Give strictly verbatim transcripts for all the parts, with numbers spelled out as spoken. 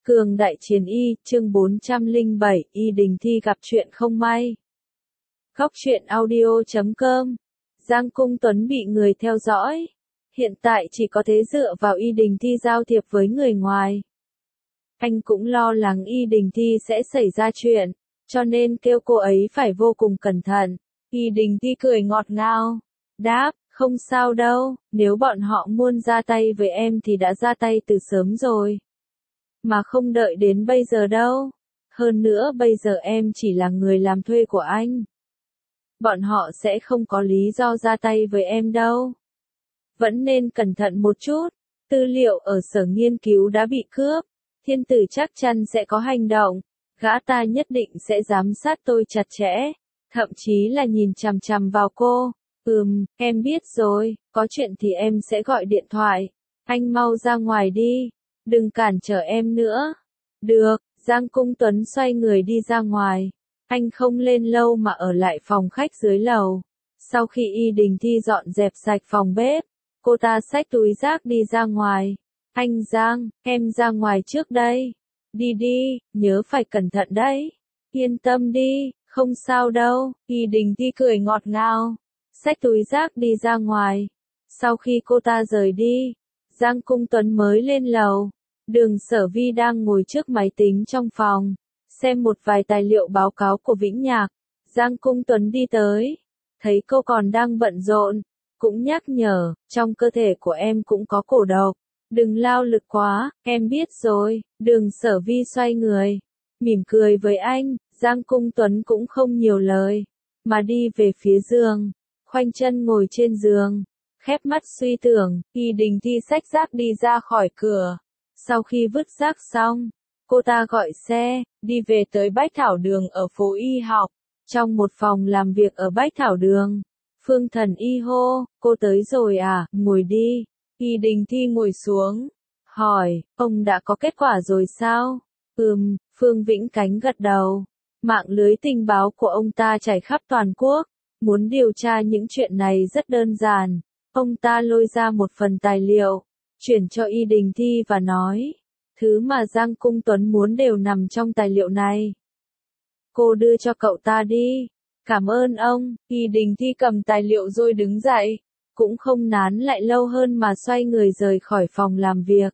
Cường đại chiến y, chương bốn trăm lẻ bảy, Y Đình Thi gặp chuyện không may. Góc truyện audio chấm com. Giang Cung Tuấn bị người theo dõi. Hiện tại chỉ có thể dựa vào Y Đình Thi giao thiệp với người ngoài. Anh cũng lo lắng Y Đình Thi sẽ xảy ra chuyện, cho nên kêu cô ấy phải vô cùng cẩn thận. Y Đình Thi cười ngọt ngào, đáp, không sao đâu, nếu bọn họ muốn ra tay với em thì đã ra tay từ sớm rồi. Mà không đợi đến bây giờ đâu. Hơn nữa bây giờ em chỉ là người làm thuê của anh. Bọn họ sẽ không có lý do ra tay với em đâu. Vẫn nên cẩn thận một chút. Tư liệu ở sở nghiên cứu đã bị cướp. Thiên tử chắc chắn sẽ có hành động. Gã ta nhất định sẽ giám sát tôi chặt chẽ. Thậm chí là nhìn chằm chằm vào cô. Ừm, em biết rồi, có chuyện thì em sẽ gọi điện thoại. Anh mau ra ngoài đi. Đừng cản trở em nữa. Được, Giang Cung Tuấn xoay người đi ra ngoài. Anh không lên lâu mà ở lại phòng khách dưới lầu. Sau khi Y Đình Thi dọn dẹp sạch phòng bếp, cô ta xách túi rác đi ra ngoài. Anh Giang, em ra ngoài trước đây. Đi đi, nhớ phải cẩn thận đấy. Yên tâm đi, không sao đâu. Y Đình Thi cười ngọt ngào, xách túi rác đi ra ngoài. Sau khi cô ta rời đi, Giang Cung Tuấn mới lên lầu. Đường Sở Vi đang ngồi trước máy tính trong phòng, xem một vài tài liệu báo cáo của Vĩnh Nhạc. Giang Cung Tuấn đi tới, thấy cô còn đang bận rộn, cũng nhắc nhở, trong cơ thể của em cũng có cổ độc, đừng lao lực quá, em biết rồi. Đường Sở Vi xoay người, mỉm cười với anh. Giang Cung Tuấn cũng không nhiều lời, mà đi về phía giường, khoanh chân ngồi trên giường, khép mắt suy tưởng. Y Đình Thi xách rác đi ra khỏi cửa. Sau khi vứt rác xong, cô ta gọi xe, đi về tới Bách Thảo Đường ở phố Y học. Trong một phòng làm việc ở Bách Thảo Đường, Phương Thần Y hô, cô tới rồi à, ngồi đi. Y Đình Thi ngồi xuống, hỏi, ông đã có kết quả rồi sao? Ừm, Phương Vĩnh Cánh gật đầu. Mạng lưới tình báo của ông ta trải khắp toàn quốc, muốn điều tra những chuyện này rất đơn giản. Ông ta lôi ra một phần tài liệu, chuyển cho Y Đình Thi và nói, thứ mà Giang Cung Tuấn muốn đều nằm trong tài liệu này. Cô đưa cho cậu ta đi. Cảm ơn ông. Y Đình Thi cầm tài liệu rồi đứng dậy, cũng không nán lại lâu hơn mà xoay người rời khỏi phòng làm việc.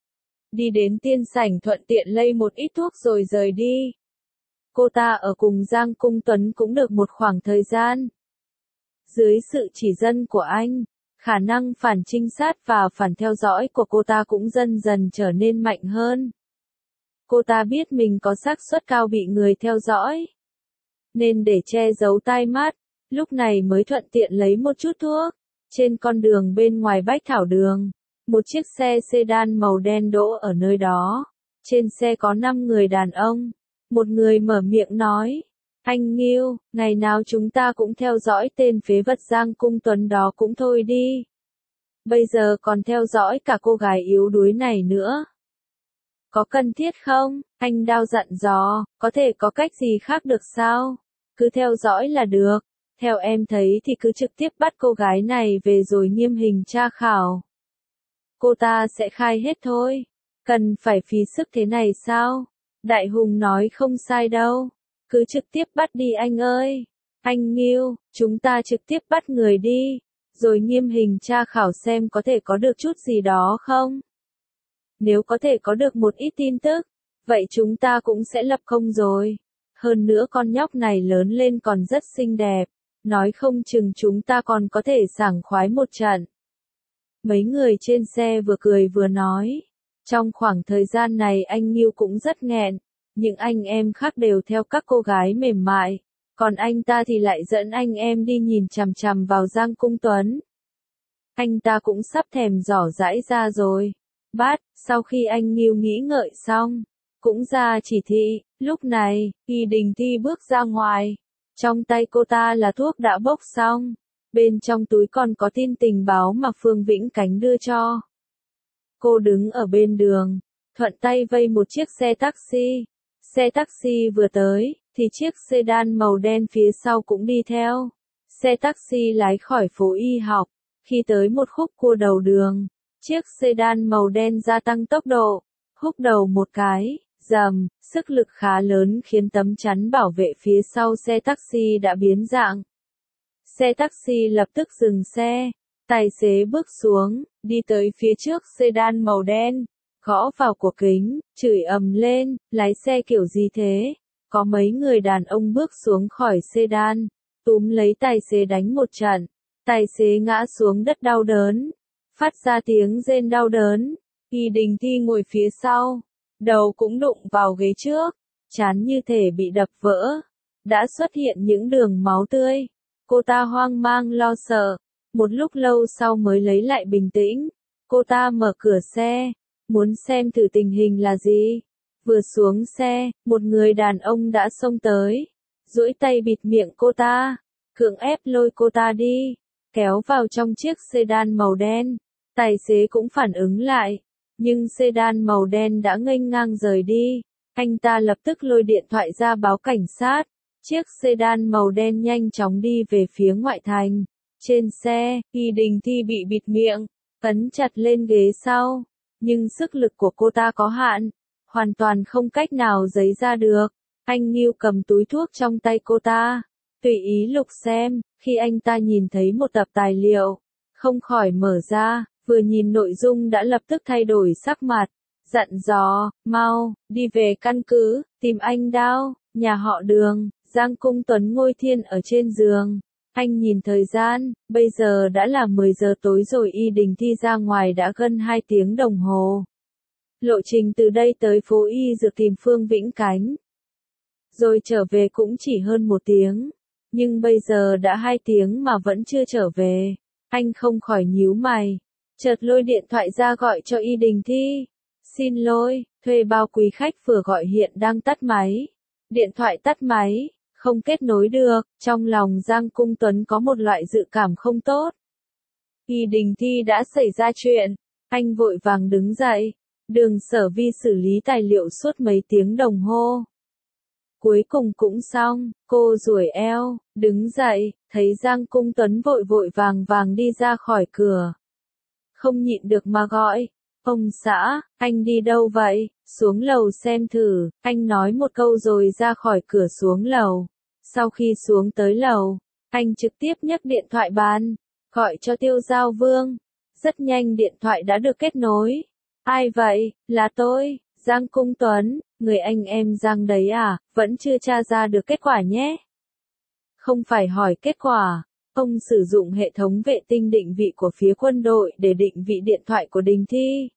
Đi đến tiên sảnh thuận tiện lây một ít thuốc rồi rời đi. Cô ta ở cùng Giang Cung Tuấn cũng được một khoảng thời gian. Dưới sự chỉ dẫn của anh, khả năng phản trinh sát và phản theo dõi của cô ta cũng dần dần trở nên mạnh hơn. Cô ta biết mình có xác suất cao bị người theo dõi, nên để che giấu tai mắt, lúc này mới thuận tiện lấy một chút thuốc. Trên con đường bên ngoài Bách Thảo Đường, một chiếc xe sedan màu đen đỗ ở nơi đó. Trên xe có năm người đàn ông. Một người mở miệng nói, anh Nghiêu, ngày nào chúng ta cũng theo dõi tên phế vật Giang Cung Tuấn đó cũng thôi đi. Bây giờ còn theo dõi cả cô gái yếu đuối này nữa. Có cần thiết không? Anh Đao dặn dò, có thể có cách gì khác được sao? Cứ theo dõi là được. Theo em thấy thì cứ trực tiếp bắt cô gái này về rồi nghiêm hình tra khảo. Cô ta sẽ khai hết thôi. Cần phải phí sức thế này sao? Đại Hùng nói không sai đâu. Cứ trực tiếp bắt đi anh ơi. Anh Nghiêu, chúng ta trực tiếp bắt người đi, rồi nghiêm hình tra khảo xem có thể có được chút gì đó không? Nếu có thể có được một ít tin tức, vậy chúng ta cũng sẽ lập công rồi. Hơn nữa con nhóc này lớn lên còn rất xinh đẹp, nói không chừng chúng ta còn có thể sảng khoái một trận. Mấy người trên xe vừa cười vừa nói. Trong khoảng thời gian này anh Nghiêu cũng rất nghẹn. Những anh em khác đều theo các cô gái mềm mại, còn anh ta thì lại dẫn anh em đi nhìn chằm chằm vào Giang Cung Tuấn. Anh ta cũng sắp thèm giỏ giãi ra rồi. Bát, sau khi anh Nghiêu nghĩ ngợi xong, cũng ra chỉ thị. Lúc này, Y Đình Thi bước ra ngoài. Trong tay cô ta là thuốc đã bốc xong. Bên trong túi còn có tin tình báo mà Phương Vĩnh Cánh đưa cho. Cô đứng ở bên đường, thuận tay vây một chiếc xe taxi. Xe taxi vừa tới, thì chiếc sedan màu đen phía sau cũng đi theo. Xe taxi lái khỏi phố Y học. Khi tới một khúc cua đầu đường, chiếc sedan màu đen gia tăng tốc độ, húc đầu một cái, rầm, sức lực khá lớn khiến tấm chắn bảo vệ phía sau xe taxi đã biến dạng. Xe taxi lập tức dừng xe, tài xế bước xuống, đi tới phía trước sedan màu đen, gõ vào cổ kính, chửi ầm lên, lái xe kiểu gì thế? Có mấy người đàn ông bước xuống khỏi sedan, túm lấy tài xế đánh một trận, tài xế ngã xuống đất đau đớn, phát ra tiếng rên đau đớn. Y Đình Thi ngồi phía sau, đầu cũng đụng vào ghế trước, trán như thể bị đập vỡ, đã xuất hiện những đường máu tươi. Cô ta hoang mang lo sợ, một lúc lâu sau mới lấy lại bình tĩnh. Cô ta mở cửa xe, muốn xem thử tình hình là gì. Vừa xuống xe, một người đàn ông đã xông tới, duỗi tay bịt miệng cô ta, cưỡng ép lôi cô ta đi, kéo vào trong chiếc sedan màu đen. Tài xế cũng phản ứng lại, nhưng sedan màu đen đã nghênh ngang rời đi. Anh ta lập tức lôi điện thoại ra báo cảnh sát. Chiếc sedan màu đen nhanh chóng đi về phía ngoại thành. Trên xe, Y Đình Thi bị bịt miệng, ấn chặt lên ghế sau, nhưng sức lực của cô ta có hạn, hoàn toàn không cách nào giấy ra được. Anh Nghiêu cầm túi thuốc trong tay cô ta, tùy ý lục xem, khi anh ta nhìn thấy một tập tài liệu, không khỏi mở ra, vừa nhìn nội dung đã lập tức thay đổi sắc mặt, dặn dò, mau, đi về căn cứ, tìm anh Đao, nhà họ Đường. Giang Cung Tuấn ngồi thiêng ở trên giường. Anh nhìn thời gian, bây giờ đã là mười giờ tối rồi. Y Đình Thi ra ngoài đã gần hai tiếng đồng hồ. Lộ trình từ đây tới phố Y Dược tìm Phương Vĩnh Cánh, rồi trở về cũng chỉ hơn một tiếng. Nhưng bây giờ đã hai tiếng mà vẫn chưa trở về. Anh không khỏi nhíu mày, chợt lôi điện thoại ra gọi cho Y Đình Thi. Xin lỗi, thuê bao quý khách vừa gọi hiện đang tắt máy. Điện thoại tắt máy, không kết nối được. Trong lòng Giang Cung Tuấn có một loại dự cảm không tốt. Y Đình Thi đã xảy ra chuyện. Anh vội vàng đứng dậy. Đường Sở Vi xử lý tài liệu suốt mấy tiếng đồng hồ. Cuối cùng cũng xong, cô duỗi eo, đứng dậy, thấy Giang Cung Tuấn vội vội vàng vàng đi ra khỏi cửa. Không nhịn được mà gọi, ông xã, anh đi đâu vậy, xuống lầu xem thử, anh nói một câu rồi ra khỏi cửa xuống lầu. Sau khi xuống tới lầu, anh trực tiếp nhấc điện thoại bàn, gọi cho Tiêu Giao Vương. Rất nhanh điện thoại đã được kết nối. Ai vậy, là tôi, Giang Cung Tuấn, người anh em Giang đấy à, vẫn chưa tra ra được kết quả nhé. Không phải hỏi kết quả, ông sử dụng hệ thống vệ tinh định vị của phía quân đội để định vị điện thoại của Đình Thi.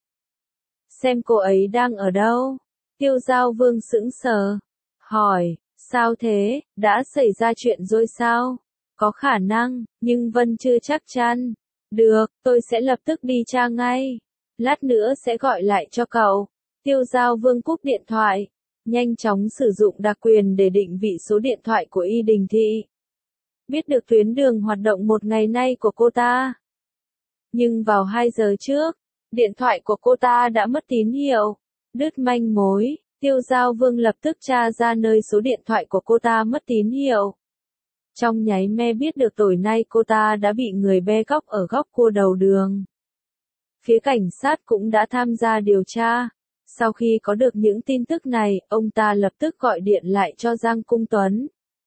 Xem cô ấy đang ở đâu. Tiêu Giao Vương sững sờ, hỏi, sao thế, đã xảy ra chuyện rồi sao? Có khả năng, nhưng Vân chưa chắc chắn. Được, tôi sẽ lập tức đi tra ngay. Lát nữa sẽ gọi lại cho cậu. Tiêu Giao Vương cúp điện thoại, nhanh chóng sử dụng đặc quyền để định vị số điện thoại của Y Đình Thi. Biết được tuyến đường hoạt động một ngày nay của cô ta. Nhưng vào hai giờ trước, điện thoại của cô ta đã mất tín hiệu. Đứt manh mối, Tiêu Giao Vương lập tức tra ra nơi số điện thoại của cô ta mất tín hiệu. Trong nháy me biết được tối nay cô ta đã bị người bê cóc ở góc cua đầu đường. Phía cảnh sát cũng đã tham gia điều tra. Sau khi có được những tin tức này, ông ta lập tức gọi điện lại cho Giang Cung Tuấn.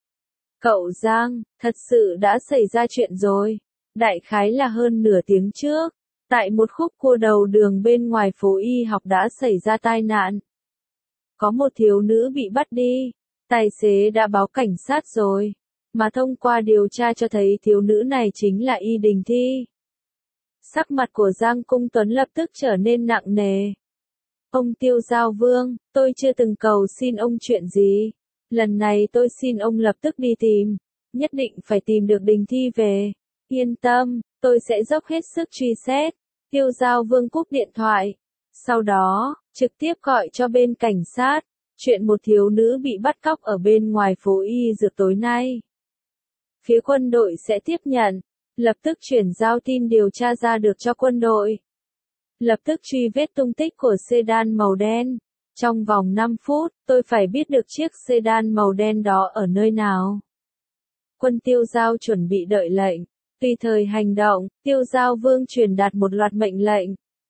Cậu Giang, thật sự đã xảy ra chuyện rồi. Đại khái là hơn nửa tiếng trước, tại một khúc cua đầu đường bên ngoài phố Y học đã xảy ra tai nạn. Có một thiếu nữ bị bắt đi. Tài xế đã báo cảnh sát rồi, mà thông qua điều tra cho thấy thiếu nữ này chính là Y Đình Thi. Sắc mặt của Giang Cung Tuấn lập tức trở nên nặng nề. Ông Tiêu Giao Vương, tôi chưa từng cầu xin ông chuyện gì. Lần này tôi xin ông lập tức đi tìm. Nhất định phải tìm được Đình Thi về. Yên tâm, tôi sẽ dốc hết sức truy xét. Tiêu Giao Vương cúp điện thoại. Sau đó, trực tiếp gọi cho bên cảnh sát. Chuyện một thiếu nữ bị bắt cóc ở bên ngoài phố Y Dược tối nay. Phía quân đội sẽ tiếp nhận. Lập tức chuyển giao tin điều tra ra được cho quân đội. Lập tức truy vết tung tích của sedan màu đen. Trong vòng năm phút, tôi phải biết được chiếc sedan màu đen đó ở nơi nào. Quân Tiêu Giao chuẩn bị đợi lệnh. Tùy thời hành động, Tiêu Giao Vương truyền đạt một loạt mệnh lệnh.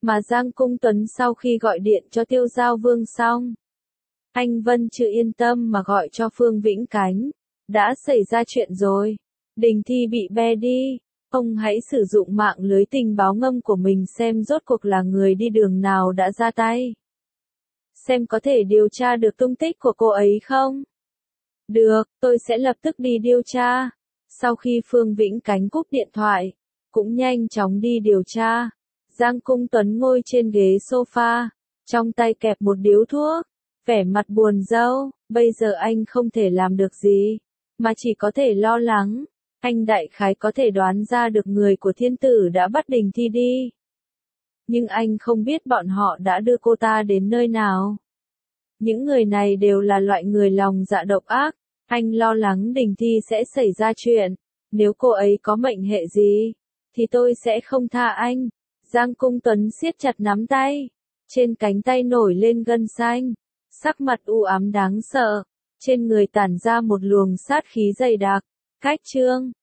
Mà Giang Cung Tuấn sau khi gọi điện cho Tiêu Giao Vương xong, anh Vân chưa yên tâm mà gọi cho Phương Vĩnh Cánh. Đã xảy ra chuyện rồi. Đình Thi bị be đi. Ông hãy sử dụng mạng lưới tình báo ngầm của mình xem rốt cuộc là người đi đường nào đã ra tay. Xem có thể điều tra được tung tích của cô ấy không? Được, tôi sẽ lập tức đi điều tra. Sau khi Phương Vĩnh Cánh cúp điện thoại, cũng nhanh chóng đi điều tra. Giang Cung Tuấn ngồi trên ghế sofa, trong tay kẹp một điếu thuốc, vẻ mặt buồn rầu. Bây giờ anh không thể làm được gì, mà chỉ có thể lo lắng. Anh đại khái có thể đoán ra được người của thiên tử đã bắt Đình Thi đi. Nhưng anh không biết bọn họ đã đưa cô ta đến nơi nào. Những người này đều là loại người lòng dạ độc ác. Anh lo lắng Đình Thi sẽ xảy ra chuyện. Nếu cô ấy có mệnh hệ gì, thì tôi sẽ không tha anh. Giang Cung Tuấn siết chặt nắm tay. Trên cánh tay nổi lên gân xanh. Sắc mặt u ám đáng sợ. Trên người tản ra một luồng sát khí dày đặc. Cách chương